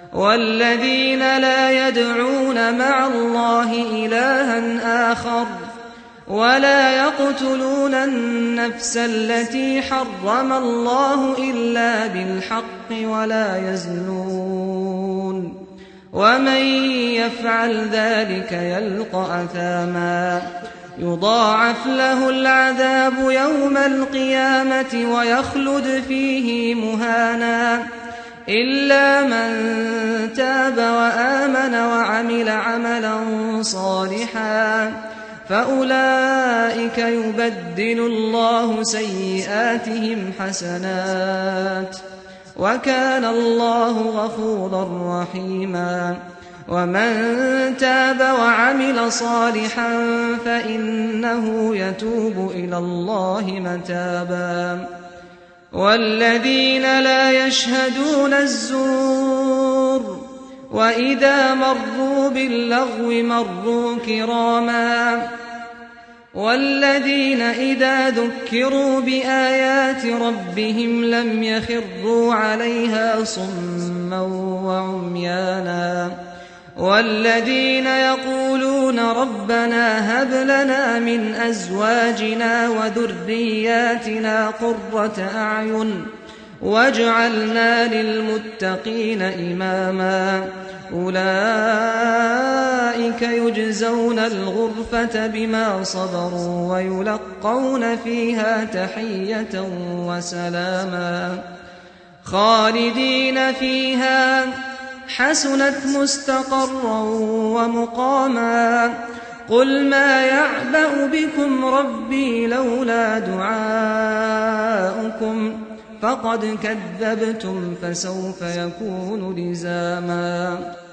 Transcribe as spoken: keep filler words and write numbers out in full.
والذين لا يدعون مع الله إلها آخر ولا يقتلون النفس التي حرم الله إلا بالحق ولا يزنون ومن يفعل ذلك يلقى أثاما يضاعف له العذاب يوم القيامة ويخلد فيه مهانا إلا من تاب وآمن وعمل عملا صالحا فأولئك يبدل الله سيئاتهم حسنات وكان الله غفورا رحيما ومن تاب وعمل صالحا فإنه يتوب إلى الله متابا والذين لا يشهدون الزور وإذا مروا باللغو مروا كراما والذين إذا ذكروا بآيات ربهم لم يخروا عليها صما وعميانا والذين يقولون ربنا هب لنا من أزواجنا وذرياتنا قرة أعين واجعلنا للمتقين إماما أولئك يجزون الغرفة بما صبروا ويلقون فيها تحية وسلاما خالدين فيها حسنت مستقرا ومقاما قل ما يعبأ بكم ربي لولا دعاؤكم فقد كذبتم فسوف يكون لزاما